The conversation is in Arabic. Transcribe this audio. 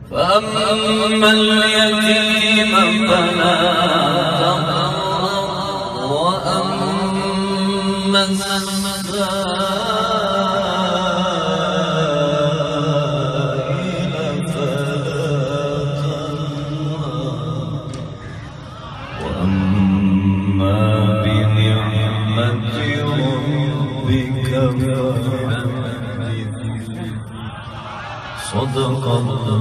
فأما اليتيم فلا تقهر وأما السائل فلا تنهر وأما بنعمة ربك فحدث. صدق الله.